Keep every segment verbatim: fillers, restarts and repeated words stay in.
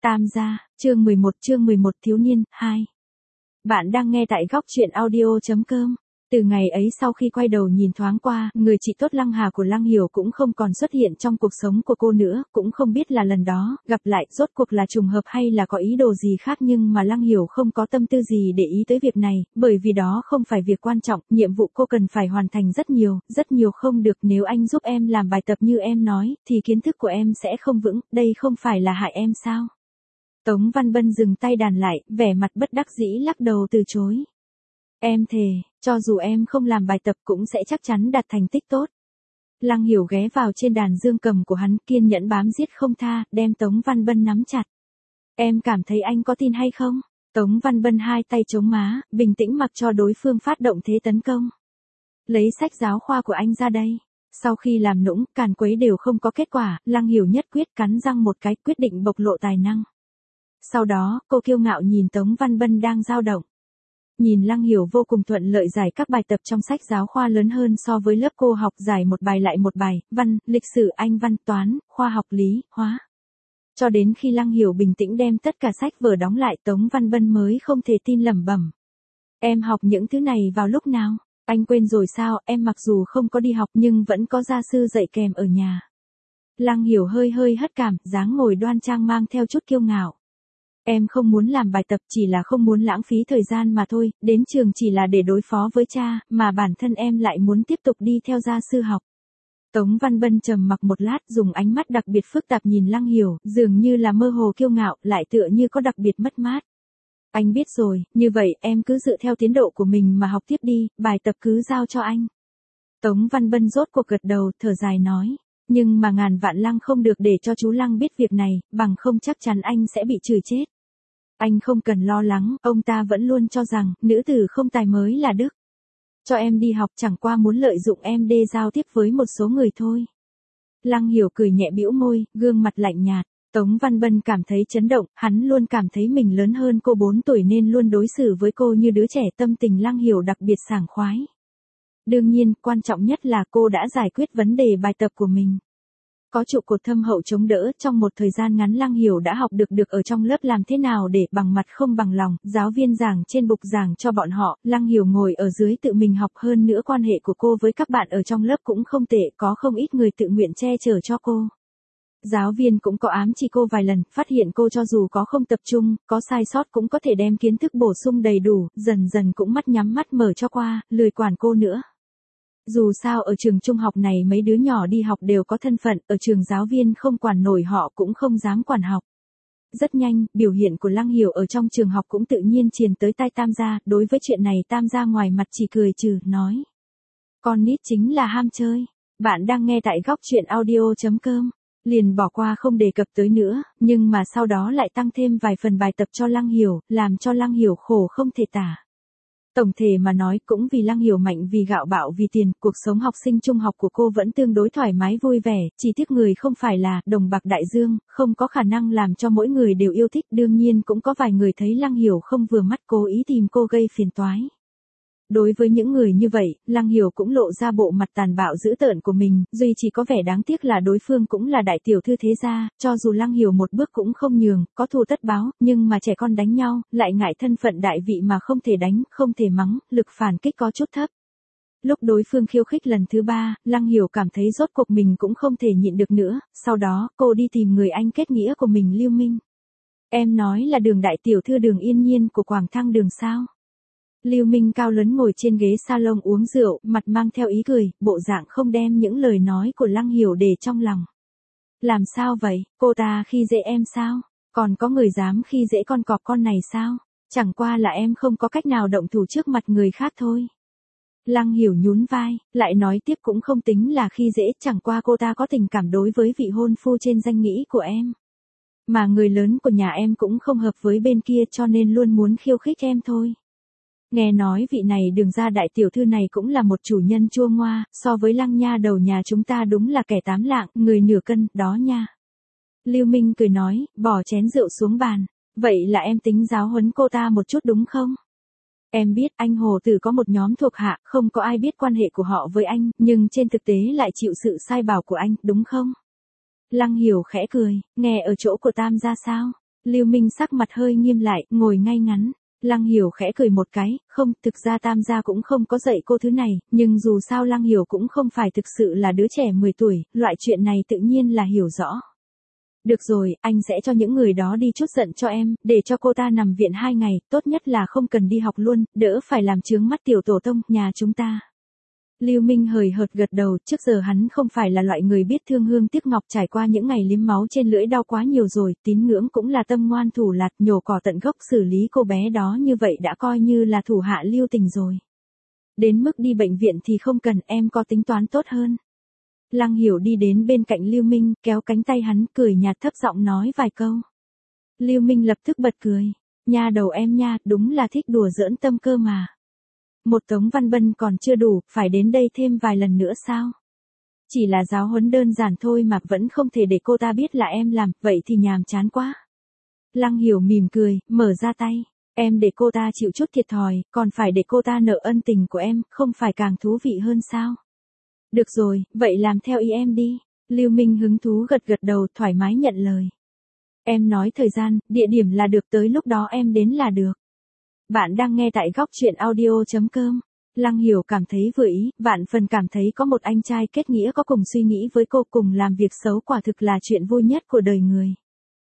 Tam gia, chương mười một chương mười một thiếu niên, hai. Bạn đang nghe tại góc truyện audio chấm com. Từ ngày ấy sau khi quay đầu nhìn thoáng qua, người chị tốt Lăng Hà của Lăng Hiểu cũng không còn xuất hiện trong cuộc sống của cô nữa, cũng không biết là lần đó, gặp lại, rốt cuộc là trùng hợp hay là có ý đồ gì khác, nhưng mà Lăng Hiểu không có tâm tư gì để ý tới việc này, bởi vì đó không phải việc quan trọng, nhiệm vụ cô cần phải hoàn thành rất nhiều, rất nhiều không được, nếu anh giúp em làm bài tập như em nói, thì kiến thức của em sẽ không vững, đây không phải là hại em sao? Tống Văn Bân dừng tay đàn lại, vẻ mặt bất đắc dĩ lắc đầu từ chối. Em thề, cho dù em không làm bài tập cũng sẽ chắc chắn đạt thành tích tốt. Lăng Hiểu ghé vào trên đàn dương cầm của hắn, kiên nhẫn bám giết không tha, đem Tống Văn Bân nắm chặt. Em cảm thấy anh có tin hay không? Tống Văn Bân hai tay chống má, bình tĩnh mặc cho đối phương phát động thế tấn công. Lấy sách giáo khoa của anh ra đây. Sau khi làm nũng, càn quấy đều không có kết quả, Lăng Hiểu nhất quyết cắn răng một cái, quyết định bộc lộ tài năng. Sau đó, cô kiêu ngạo nhìn Tống Văn Bân đang dao động. Nhìn Lăng Hiểu vô cùng thuận lợi giải các bài tập trong sách giáo khoa lớn hơn so với lớp cô học, giải một bài lại một bài, văn, lịch sử, Anh văn, toán, khoa học lý, hóa. Cho đến khi Lăng Hiểu bình tĩnh đem tất cả sách vở đóng lại, Tống Văn Bân mới không thể tin lẩm bẩm. Em học những thứ này vào lúc nào? Anh quên rồi sao? Em mặc dù không có đi học nhưng vẫn có gia sư dạy kèm ở nhà. Lăng Hiểu hơi hơi hất cảm, dáng ngồi đoan trang mang theo chút kiêu ngạo. Em không muốn làm bài tập, chỉ là không muốn lãng phí thời gian mà thôi, đến trường chỉ là để đối phó với cha, mà bản thân em lại muốn tiếp tục đi theo gia sư học. Tống Văn Bân trầm mặc một lát, dùng ánh mắt đặc biệt phức tạp nhìn Lăng Hiểu, dường như là mơ hồ kiêu ngạo, lại tựa như có đặc biệt mất mát. Anh biết rồi, như vậy em cứ dựa theo tiến độ của mình mà học tiếp đi, bài tập cứ giao cho anh. Tống Văn Bân rốt cuộc gật đầu, thở dài nói. Nhưng mà ngàn vạn Lăng không được để cho chú Lăng biết việc này, bằng không chắc chắn anh sẽ bị chửi chết. Anh không cần lo lắng, ông ta vẫn luôn cho rằng, nữ tử không tài mới là đức. Cho em đi học chẳng qua muốn lợi dụng em để giao tiếp với một số người thôi. Lăng Hiểu cười nhẹ bĩu môi, gương mặt lạnh nhạt. Tống Văn Bân cảm thấy chấn động, hắn luôn cảm thấy mình lớn hơn cô bốn tuổi nên luôn đối xử với cô như đứa trẻ, tâm tình Lăng Hiểu đặc biệt sảng khoái. Đương nhiên, quan trọng nhất là cô đã giải quyết vấn đề bài tập của mình. Có trụ cột thâm hậu chống đỡ, trong một thời gian ngắn Lăng Hiểu đã học được được ở trong lớp làm thế nào để bằng mặt không bằng lòng, giáo viên giảng trên bục giảng cho bọn họ, Lăng Hiểu ngồi ở dưới tự mình học, hơn nữa quan hệ của cô với các bạn ở trong lớp cũng không tệ, có không ít người tự nguyện che chở cho cô. Giáo viên cũng có ám chỉ cô vài lần, phát hiện cô cho dù có không tập trung, có sai sót cũng có thể đem kiến thức bổ sung đầy đủ, dần dần cũng mắt nhắm mắt mở cho qua, lười quản cô nữa. Dù sao ở trường trung học này mấy đứa nhỏ đi học đều có thân phận, ở trường giáo viên không quản nổi họ cũng không dám quản học. Rất nhanh, biểu hiện của Lăng Hiểu ở trong trường học cũng tự nhiên truyền tới tai Tam gia, đối với chuyện này Tam gia ngoài mặt chỉ cười trừ, nói. Con nít chính là ham chơi. Bạn đang nghe tại góc truyện audio chấm com. Liền bỏ qua không đề cập tới nữa, nhưng mà sau đó lại tăng thêm vài phần bài tập cho Lăng Hiểu, làm cho Lăng Hiểu khổ không thể tả. Tổng thể mà nói cũng vì Lăng Hiểu mạnh vì gạo bạo vì tiền, cuộc sống học sinh trung học của cô vẫn tương đối thoải mái vui vẻ, chỉ tiếc người không phải là đồng bạc đại dương, không có khả năng làm cho mỗi người đều yêu thích, đương nhiên cũng có vài người thấy Lăng Hiểu không vừa mắt cố ý tìm cô gây phiền toái. Đối với những người như vậy, Lăng Hiểu cũng lộ ra bộ mặt tàn bạo dữ tợn của mình, duy chỉ có vẻ đáng tiếc là đối phương cũng là đại tiểu thư thế gia, cho dù Lăng Hiểu một bước cũng không nhường, có thù tất báo, nhưng mà trẻ con đánh nhau, lại ngại thân phận đại vị mà không thể đánh, không thể mắng, lực phản kích có chút thấp. Lúc đối phương khiêu khích lần thứ ba, Lăng Hiểu cảm thấy rốt cuộc mình cũng không thể nhịn được nữa, sau đó, cô đi tìm người anh kết nghĩa của mình Lưu Minh. Em nói là Đường đại tiểu thư Đường Yên Nhiên của Quảng Thăng Đường sao? Lưu Minh cao lớn ngồi trên ghế salon uống rượu, mặt mang theo ý cười, bộ dạng không đem những lời nói của Lăng Hiểu để trong lòng. Làm sao vậy, cô ta khi dễ em sao? Còn có người dám khi dễ con cọp con này sao? Chẳng qua là em không có cách nào động thủ trước mặt người khác thôi. Lăng Hiểu nhún vai, lại nói tiếp cũng không tính là khi dễ, chẳng qua cô ta có tình cảm đối với vị hôn phu trên danh nghĩa của em. Mà người lớn của nhà em cũng không hợp với bên kia cho nên luôn muốn khiêu khích em thôi. Nghe nói vị này Đường gia đại tiểu thư này cũng là một chủ nhân chua ngoa, so với Lăng nha đầu nhà chúng ta đúng là kẻ tám lạng, người nửa cân, đó nha. Lưu Minh cười nói, bỏ chén rượu xuống bàn, vậy là em tính giáo huấn cô ta một chút đúng không? Em biết anh Hồ Tử có một nhóm thuộc hạ, không có ai biết quan hệ của họ với anh, nhưng trên thực tế lại chịu sự sai bảo của anh, đúng không? Lăng Hiểu khẽ cười, nghe ở chỗ của Tam gia sao? Lưu Minh sắc mặt hơi nghiêm lại, ngồi ngay ngắn. Lăng Hiểu khẽ cười một cái, không, thực ra Tam gia cũng không có dạy cô thứ này, nhưng dù sao Lăng Hiểu cũng không phải thực sự là đứa trẻ mười tuổi, loại chuyện này tự nhiên là hiểu rõ. Được rồi, anh sẽ cho những người đó đi chút giận cho em, để cho cô ta nằm viện hai ngày, tốt nhất là không cần đi học luôn, đỡ phải làm chướng mắt tiểu tổ tông, nhà chúng ta. Lưu Minh hời hợt gật đầu, trước giờ hắn không phải là loại người biết thương hương tiếc ngọc, trải qua những ngày liếm máu trên lưỡi đau quá nhiều rồi, tín ngưỡng cũng là tâm ngoan thủ lạt, nhổ cỏ tận gốc, xử lý cô bé đó như vậy đã coi như là thủ hạ lưu tình rồi. Đến mức đi bệnh viện thì không cần, em có tính toán tốt hơn. Lăng Hiểu đi đến bên cạnh Lưu Minh, kéo cánh tay hắn, cười nhạt thấp giọng nói vài câu. Lưu Minh lập tức bật cười, nha đầu em nha, đúng là thích đùa giỡn tâm cơ mà. Một Tống Văn Bân còn chưa đủ, phải đến đây thêm vài lần nữa sao? Chỉ là giáo huấn đơn giản thôi mà vẫn không thể để cô ta biết là em làm, vậy thì nhàm chán quá. Lăng Hiểu mỉm cười, mở ra tay. Em để cô ta chịu chút thiệt thòi, còn phải để cô ta nợ ân tình của em, không phải càng thú vị hơn sao? Được rồi, vậy làm theo ý em đi. Lưu Minh hứng thú gật gật đầu, thoải mái nhận lời. Em nói thời gian, địa điểm là được, tới lúc đó em đến là được. Bạn đang nghe tại góc truyện audio chấm com. Lăng Hiểu cảm thấy vừa ý, vạn phần cảm thấy có một anh trai kết nghĩa có cùng suy nghĩ với cô, cùng làm việc xấu, quả thực là chuyện vui nhất của đời người.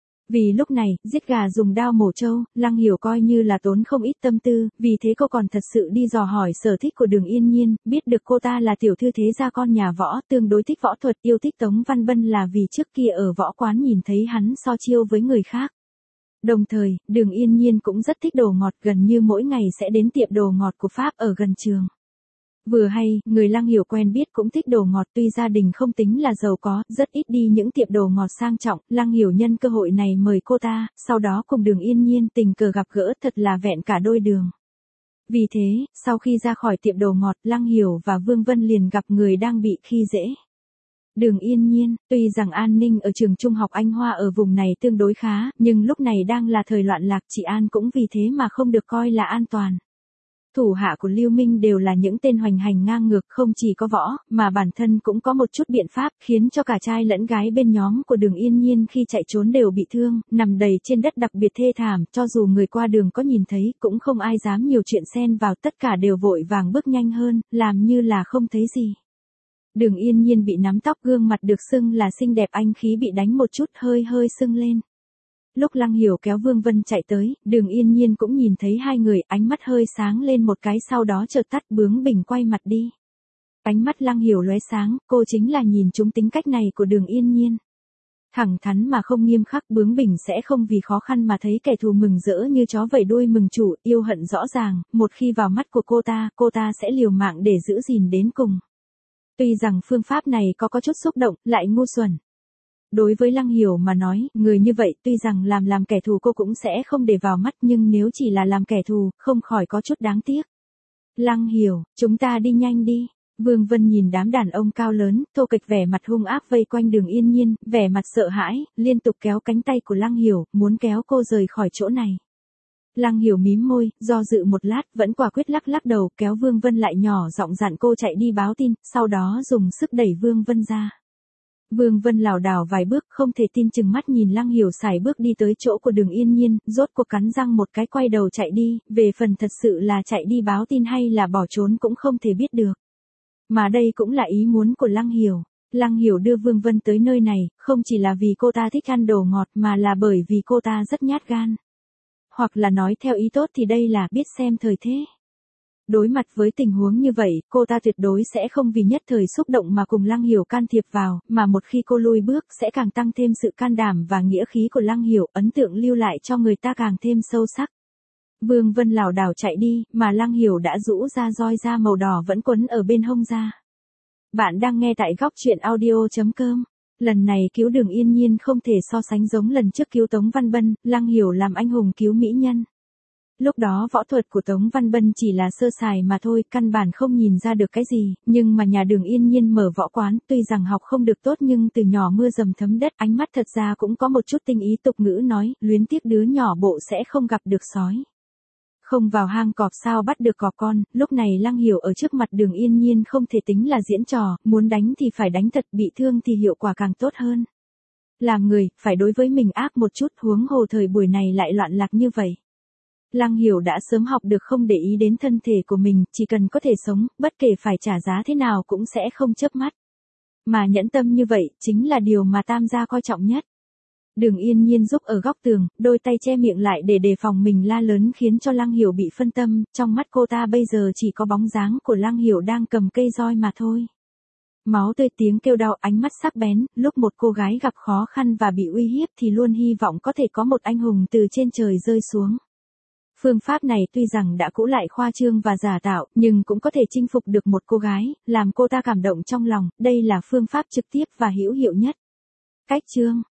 Vì lúc này, giết gà dùng dao mổ trâu, Lăng Hiểu coi như là tốn không ít tâm tư, vì thế cô còn thật sự đi dò hỏi sở thích của Đường Yên Nhiên, biết được cô ta là tiểu thư thế gia con nhà võ, tương đối thích võ thuật, yêu thích Tống Văn Bân là vì trước kia ở võ quán nhìn thấy hắn so chiêu với người khác. Đồng thời, Đường Yên Nhiên cũng rất thích đồ ngọt, gần như mỗi ngày sẽ đến tiệm đồ ngọt của Pháp ở gần trường. Vừa hay, người Lăng Hiểu quen biết cũng thích đồ ngọt, tuy gia đình không tính là giàu có, rất ít đi những tiệm đồ ngọt sang trọng, Lăng Hiểu nhân cơ hội này mời cô ta, sau đó cùng Đường Yên Nhiên tình cờ gặp gỡ, thật là vẹn cả đôi đường. Vì thế, sau khi ra khỏi tiệm đồ ngọt, Lăng Hiểu và Vương Vân liền gặp người đang bị khi dễ. Đường Yên Nhiên, tuy rằng an ninh ở trường trung học Anh Hoa ở vùng này tương đối khá, nhưng lúc này đang là thời loạn lạc, chị An cũng vì thế mà không được coi là an toàn. Thủ hạ của Lưu Minh đều là những tên hoành hành ngang ngược, không chỉ có võ, mà bản thân cũng có một chút biện pháp, khiến cho cả trai lẫn gái bên nhóm của Đường Yên Nhiên khi chạy trốn đều bị thương, nằm đầy trên đất đặc biệt thê thảm, cho dù người qua đường có nhìn thấy, cũng không ai dám nhiều chuyện xen vào, tất cả đều vội vàng bước nhanh hơn, làm như là không thấy gì. Đường Yên Nhiên bị nắm tóc, gương mặt được xưng là xinh đẹp, anh khí bị đánh một chút, hơi hơi sưng lên. Lúc Lăng Hiểu kéo Vương Vân chạy tới, Đường Yên Nhiên cũng nhìn thấy hai người, ánh mắt hơi sáng lên một cái, sau đó chợt tắt, bướng bỉnh quay mặt đi. Ánh mắt Lăng Hiểu lóe sáng, cô chính là nhìn trúng tính cách này của Đường Yên Nhiên. Thẳng thắn mà không nghiêm khắc, bướng bỉnh sẽ không vì khó khăn mà thấy kẻ thù mừng rỡ như chó vẫy đuôi mừng chủ, yêu hận rõ ràng, một khi vào mắt của cô ta, cô ta sẽ liều mạng để giữ gìn đến cùng. Tuy rằng phương pháp này có có chút xúc động, lại ngu xuẩn. Đối với Lăng Hiểu mà nói, người như vậy tuy rằng làm làm kẻ thù cô cũng sẽ không để vào mắt, nhưng nếu chỉ là làm kẻ thù, không khỏi có chút đáng tiếc. Lăng Hiểu, chúng ta đi nhanh đi. Vương Vân nhìn đám đàn ông cao lớn, thô kệch vẻ mặt hung ác vây quanh Đường Yên Nhiên, vẻ mặt sợ hãi, liên tục kéo cánh tay của Lăng Hiểu, muốn kéo cô rời khỏi chỗ này. Lăng Hiểu mím môi, do dự một lát, vẫn quả quyết lắc lắc đầu, kéo Vương Vân lại, nhỏ giọng dặn cô chạy đi báo tin, sau đó dùng sức đẩy Vương Vân ra. Vương Vân lảo đảo vài bước, không thể tin chừng mắt nhìn Lăng Hiểu sải bước đi tới chỗ của Đường Yên Nhiên, rốt cuộc cắn răng một cái quay đầu chạy đi, về phần thật sự là chạy đi báo tin hay là bỏ trốn cũng không thể biết được. Mà đây cũng là ý muốn của Lăng Hiểu. Lăng Hiểu đưa Vương Vân tới nơi này, không chỉ là vì cô ta thích ăn đồ ngọt mà là bởi vì cô ta rất nhát gan. Hoặc là nói theo ý tốt thì đây là biết xem thời thế. Đối mặt với tình huống như vậy, cô ta tuyệt đối sẽ không vì nhất thời xúc động mà cùng Lăng Hiểu can thiệp vào, mà một khi cô lui bước sẽ càng tăng thêm sự can đảm và nghĩa khí của Lăng Hiểu, ấn tượng lưu lại cho người ta càng thêm sâu sắc. Vương Vân lảo đảo chạy đi, mà Lăng Hiểu đã rũ ra roi da màu đỏ vẫn quấn ở bên hông da. Bạn đang nghe tại góc truyện audio chấm com. Lần này cứu Đường Yên Nhiên không thể so sánh giống lần trước cứu Tống Văn Bân, Lăng Hiểu làm anh hùng cứu mỹ nhân. Lúc đó võ thuật của Tống Văn Bân chỉ là sơ sài mà thôi, căn bản không nhìn ra được cái gì, nhưng mà nhà Đường Yên Nhiên mở võ quán, tuy rằng học không được tốt nhưng từ nhỏ mưa dầm thấm đất, ánh mắt thật ra cũng có một chút tinh ý, tục ngữ nói, luyến tiếc đứa nhỏ bộ sẽ không gặp được sói. Không vào hang cọp sao bắt được cọp con, lúc này Lăng Hiểu ở trước mặt Đường Yên Nhiên không thể tính là diễn trò, muốn đánh thì phải đánh thật, bị thương thì hiệu quả càng tốt hơn. Làm người, phải đối với mình ác một chút, huống hồ thời buổi này lại loạn lạc như vậy. Lăng Hiểu đã sớm học được không để ý đến thân thể của mình, chỉ cần có thể sống, bất kể phải trả giá thế nào cũng sẽ không chớp mắt. Mà nhẫn tâm như vậy, chính là điều mà Tam gia coi trọng nhất. Đường Yên Nhiên giúp ở góc tường, đôi tay che miệng lại để đề phòng mình la lớn khiến cho Lăng Hiểu bị phân tâm, trong mắt cô ta bây giờ chỉ có bóng dáng của Lăng Hiểu đang cầm cây roi mà thôi. Máu tươi, tiếng kêu đau, ánh mắt sắc bén, lúc một cô gái gặp khó khăn và bị uy hiếp thì luôn hy vọng có thể có một anh hùng từ trên trời rơi xuống. Phương pháp này tuy rằng đã cũ lại, khoa trương và giả tạo, nhưng cũng có thể chinh phục được một cô gái, làm cô ta cảm động trong lòng, đây là phương pháp trực tiếp và hữu hiệu nhất. Cách chương